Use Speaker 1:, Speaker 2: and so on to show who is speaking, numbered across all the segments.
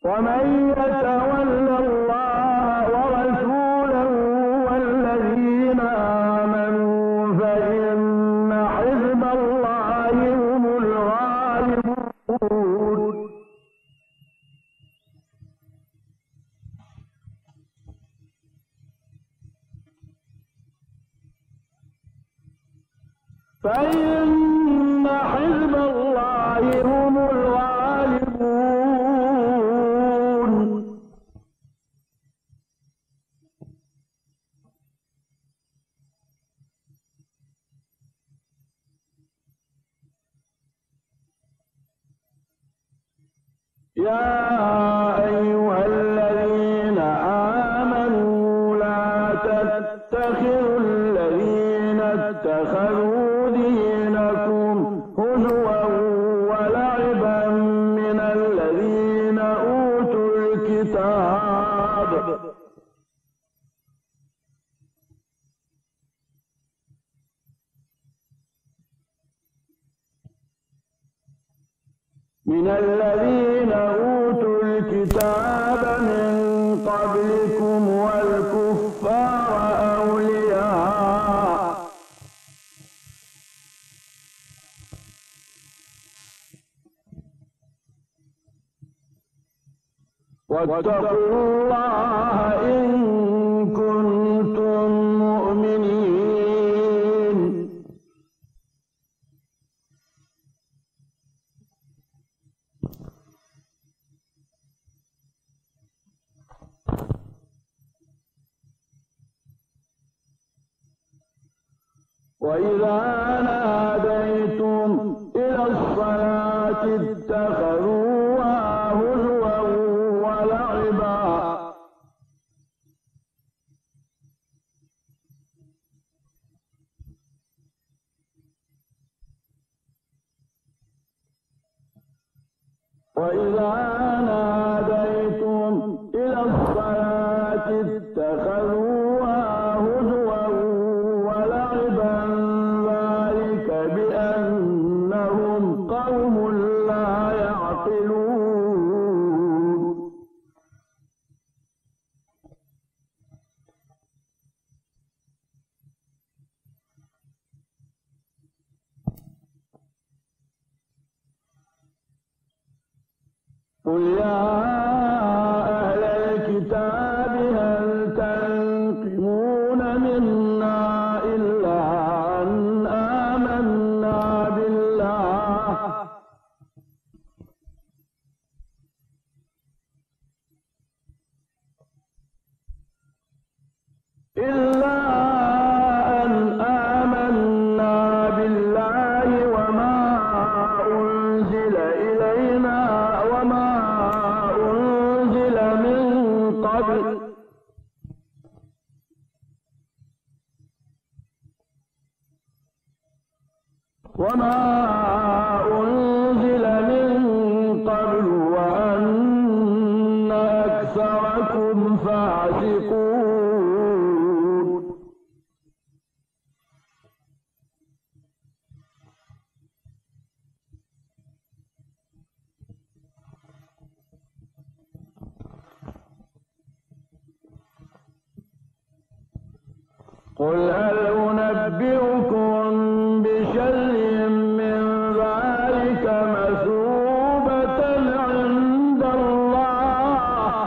Speaker 1: ومن يتول الله ورسوله والذين آمنوا فإن حزب الله هم الغالبون فإن حزب الله هم الغالبون يا أيها الذين آمنوا لا تتخذوا الذين اتخذوا دينكم هزوا ولعبا من الذين أوتوا الكتاب من قبلكم والكفار أولياء واتقوا الله إن كنتم مؤمنين وإذا ناديتم إلى الصلاة اتخذوها هزوا ولعبا وإذا ناديتم إلى الصلاة اتخذوها هزوا ولعبا ذلك بأنهم قوم لا يعقلون قل يا أهل الكتاب هل تنقمون منا إلا أن آمنا بالله وما أنزل إلينا وما أنزل من قبل وأن أكثركم فاسقون قل هل أنبئكم بشر من ذلك مثوبة عند الله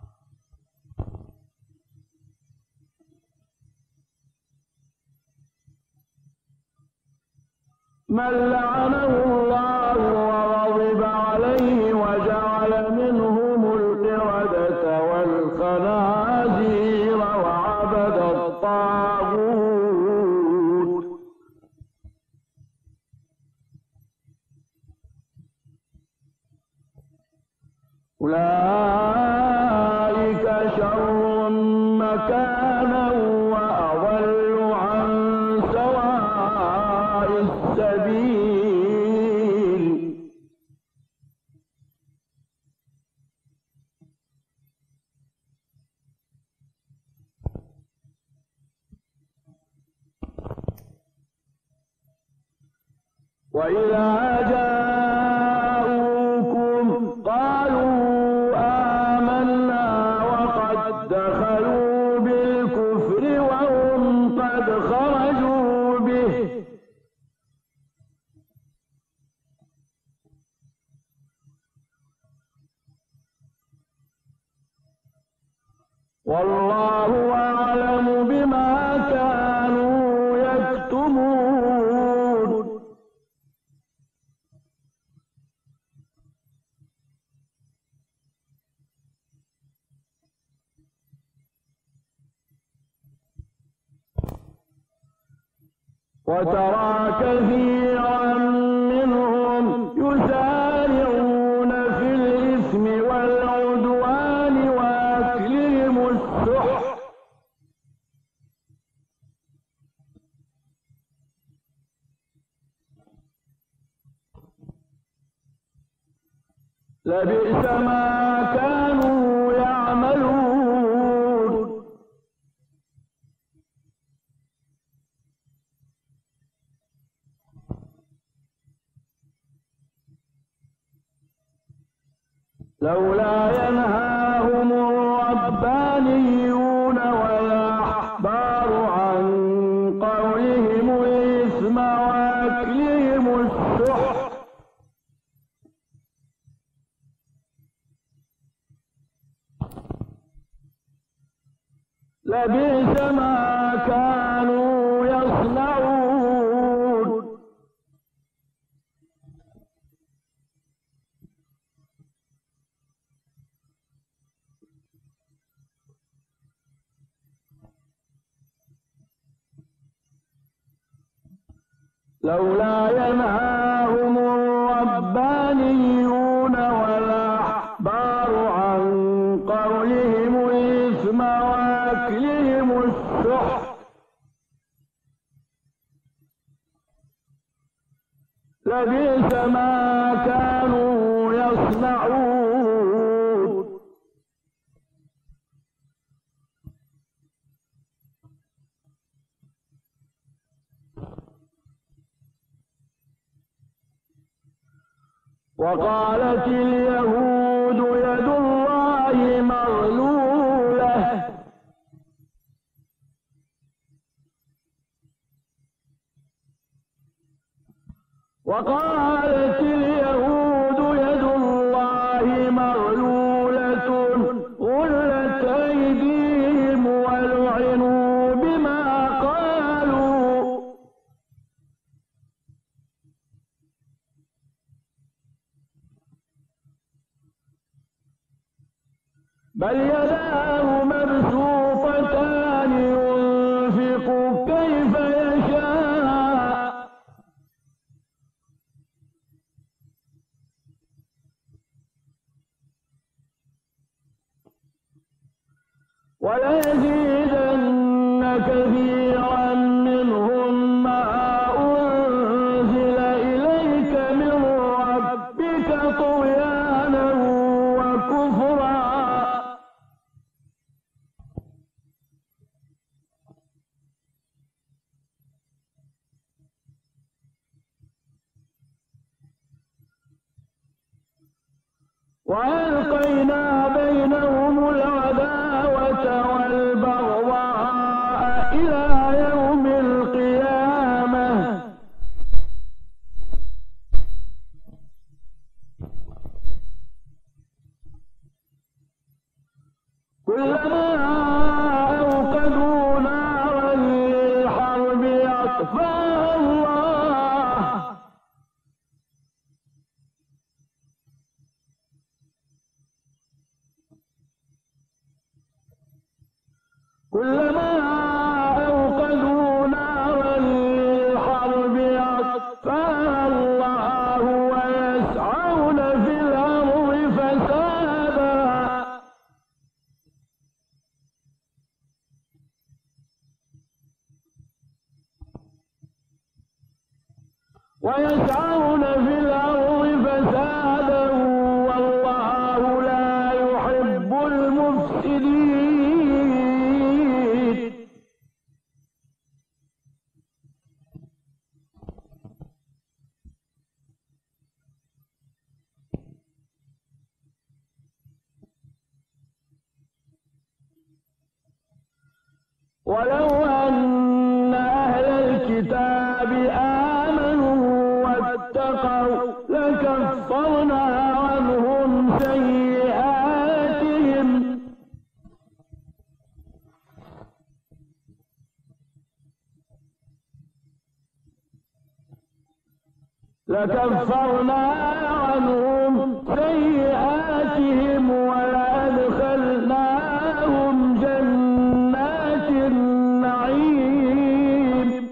Speaker 1: من لعنه الله وغضب عليه وجعل منهم القردة والخنازير وعبد الطاغوت أولئك شر مكانا وأضل عن سواء السبيل وإذا جاءوكم قالوا والله أعلم بما كانوا يكتمون وترى كثيرا منهم يسارعون في الإثم والعدوان وأكلهم السحت لبئس ما كانوا يعملون لولا ينهاهم الربانيون والأحبار عن قولهم الإثم وأكلهم السحت لبئس ما كانوا يصنعون لولا ينهاهم الربانيون والأحبار عن قولهم الإثم وأكلهم السحت لبئس ما كانوا يصنعون وقالت اليهود يد الله مغلولة وقالت اليهود يد الله مغلولة غلت أيديهم ولعنوا بما قالوا بل يداه مبسوطتان ينفق كيف يشاء وليزيدن كثيرا منهم ما أنزل إليك من ربك طغيانا وكفرا وألقينا بينهم العداوة والبغضاء إلى يوم القيامة كلما أوقدوا نارا للحرب أطفاها الله كلما أوقدوا نارا للحرب أطفاها الله ويسعون في الأرض فسادا والله لا يحب المفسدين ولو أن أهل الكتاب آمنوا واتقوا لكفرنا عنهم سيئاتهم لكفرنا عنهم سيئاتهم ولأدخلناهم جنات النعيم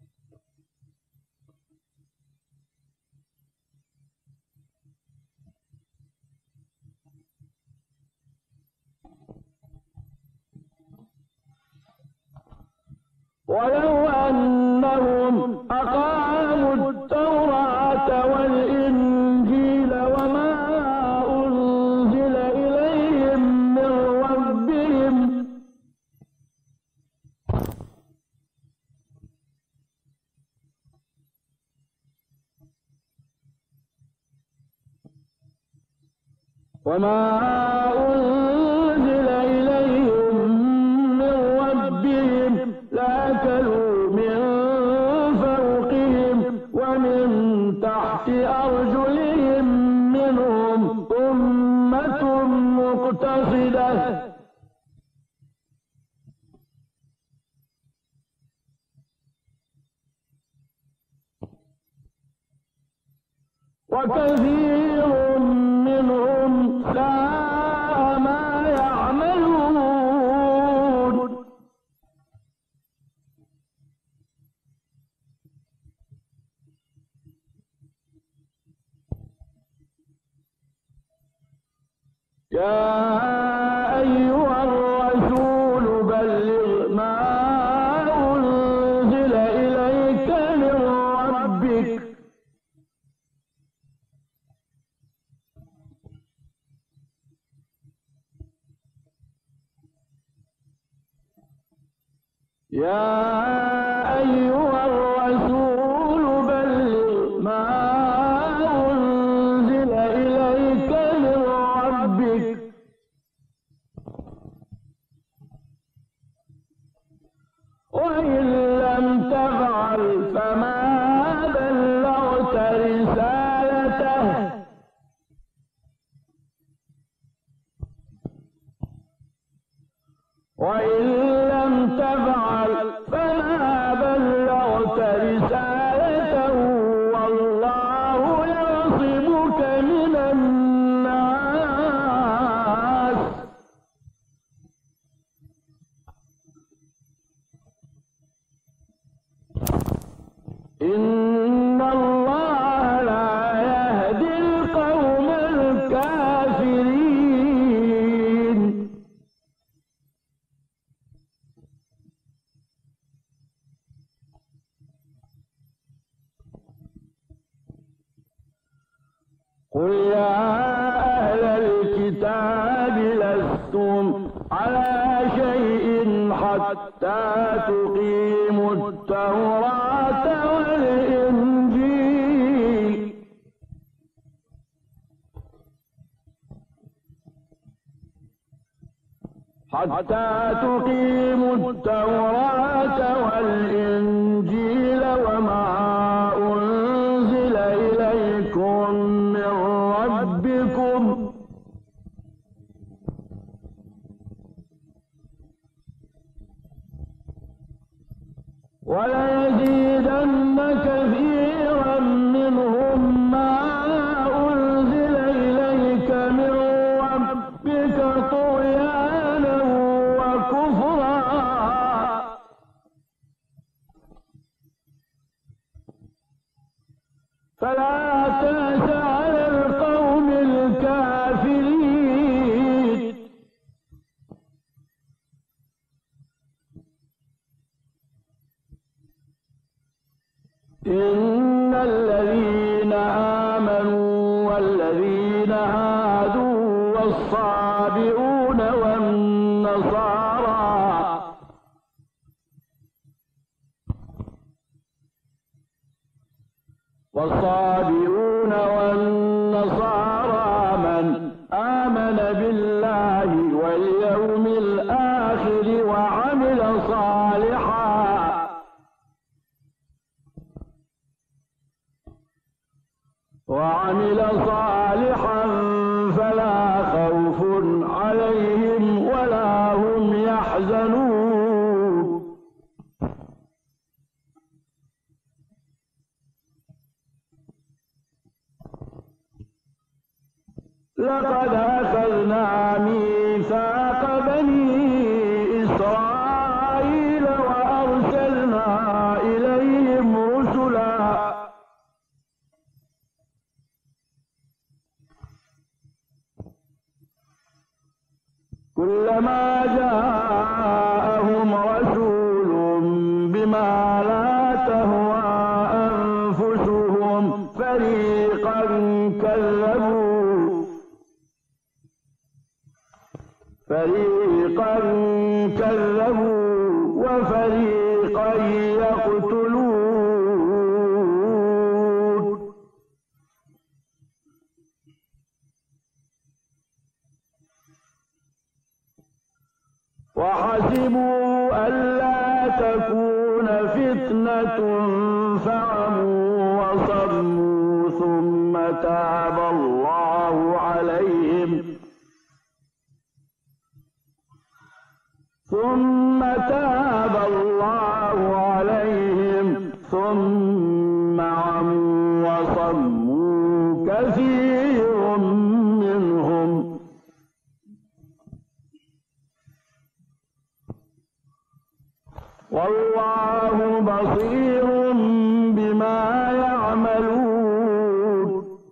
Speaker 1: ولو أنهم أقاموا التوراة والإنجيل وما أنزل إليهم من ربهم لأكلوا من فوقهم ومن تحت أرجلهم منهم أمة مقتصدة وكثير منهم ساء ما يعملون يا أيها الرسول بلغ ما أنزل إليك من ربك وإن لم تفعل فما بلغت رسالته والله يعصمك من الناس إن الله لا يهدي القوم الكافرين قل يا أهل الكتاب لستم على شيء حتى تقيموا التوراة والإنجيل وما أنزل إليكم من ربكم وليزيدن كثيرا منهم ما أنزل إليك من ربك طغيانا وكفرا فلا تأس على القوم الكافرين إن الذين آمنوا والذين هادوا والصابئون والنصارى من آمن بالله واليوم الآخر وعمل صالحا فلا خوف عليهم ولا هم يحزنون كلما جاءهم رسول بما لا تهوى أنفسهم فريقا كذبوا وفريقا يقتلون وحسبوا ألا تكون فتنة فعموا وصموا ثم تاب الله عليهم ثم عموا وصموا كثير منهم والله بصير بما يعملون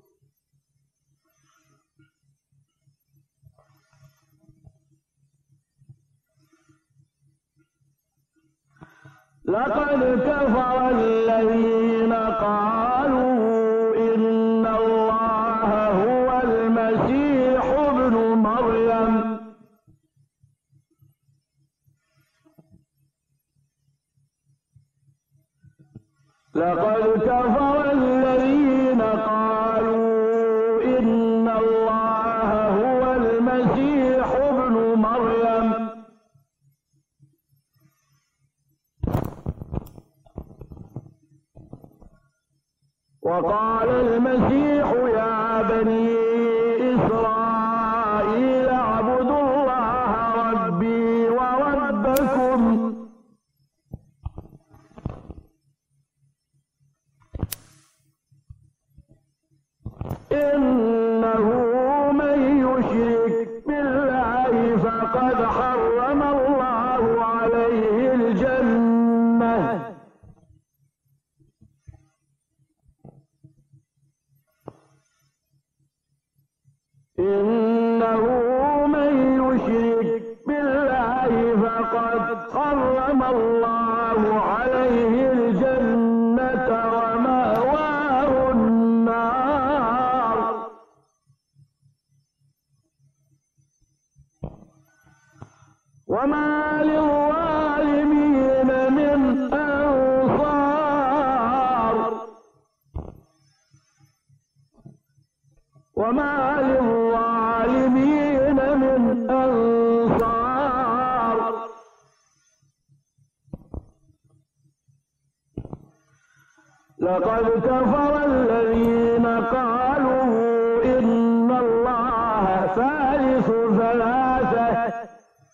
Speaker 1: لقد كفر الذين قالوا إن الله هو المسيح ابن مريم لقد كفر الذين قالوا إن الله هو المسيح ابن مريم وقال المسيح يا بني إسرائيل اعبدوا الله ربي وربكم إنه من يشرك بالله فقد حرم الله عليه الجنة إنه من يشرك بالله فقد حرم الله عليه الجنة ومأواه النار وما للظالمين من أنصار لقد كفر الذين قالوا إن الله ثالث ثلاثة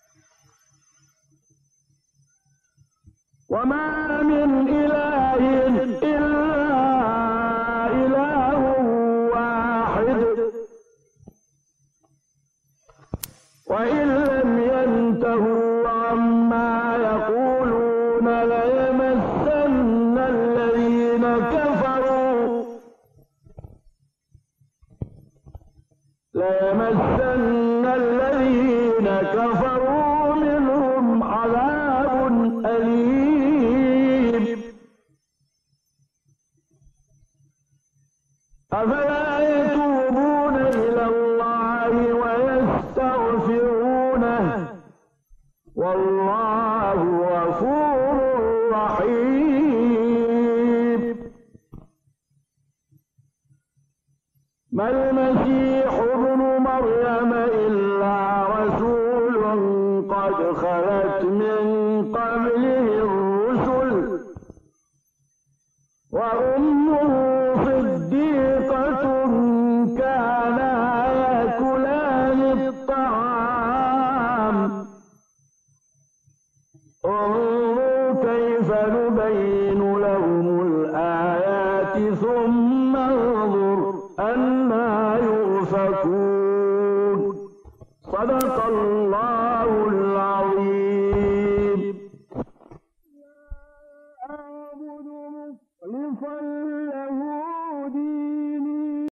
Speaker 1: وما من إله إلا إله واحد وإن لم ينتهوا عما يقولون ليمسن الذين كفروا منهم عذاب أليم أفلا يتوبون إلى الله ويستغفرونه والله غفور رحيم ما المسيح ابن مريم إلا رسول قد خلت من قبله الرسل وأمه صديقة كانا يأكلان الطعام انظروا كيف نبين